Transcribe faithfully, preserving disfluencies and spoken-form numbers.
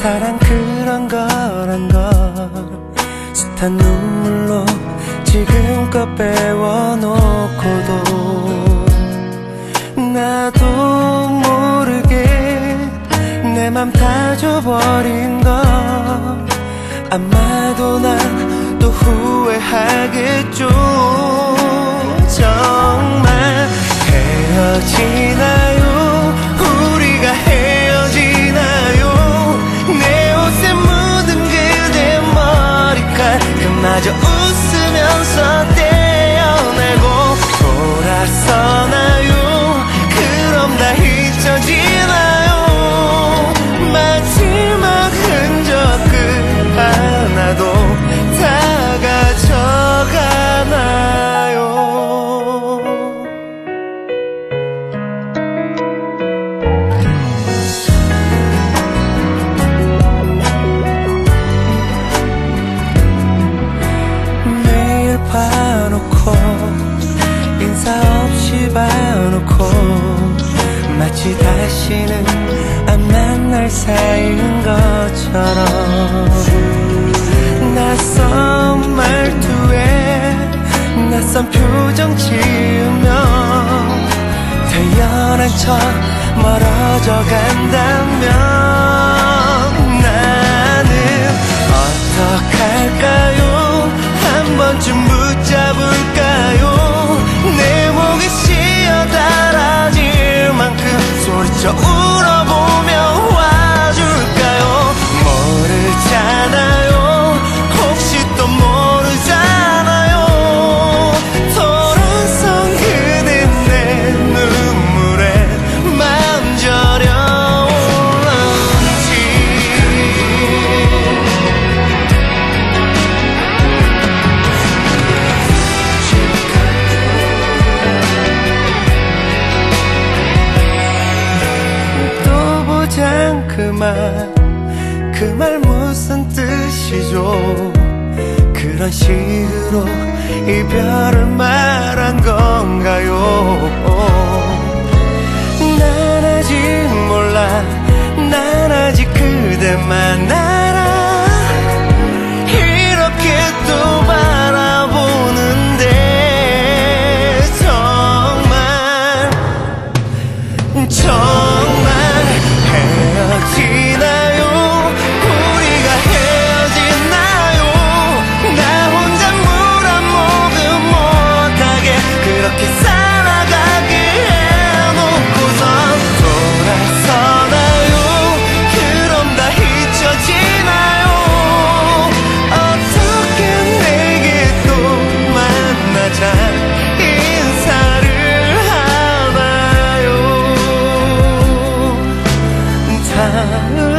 사랑 그런 거란 걸 숱한 눈물로 지금껏 빼워놓고도 나도 모르게 내 맘 다 줘버린 거 아마도 난 또 후회하겠죠. 정말 헤어지나요? 우리가 헤어지나요? 내 옷에 묻은 그대 머리칼 그마저 웃으면서 떼어내고 돌아서나요? 그럼 다 잊혀지나요? 마지막 흔적 그 하나도 다 가져가나요? 매일 봐놓고 인사 없이 봐놓고 마치 다시는 안 만날 사이인 것처럼 낯선 말투에 낯선 표정 지으며 태연한 척 멀어져 간다면 나는 어떡할까요? 한 번쯤 붙잡을까요? 내 목이 쉬어 닳아질 만큼 소리쳐 울어보며 와줄까요? 모르잖아요. 혹시 또 모르잖아요. 토론성 그대 내 눈물에 마음 저려오는지 또 보잔 그 말 그 말 무슨 뜻이죠? 그런 식으로 이별을 말한 건가요? 난 아직 몰라. 난 아직 그대만 알아. 이렇게 또 바라보는데 정말 정말 헤어지나요? 우리가 헤어지나요? 나 혼자 물 한 모금 못하게 그렇게 살아가게 해놓고선 돌아서나요? 그럼 다 잊혀지나요? 어떻게 내게 또 만나자 인사를 하나요? 다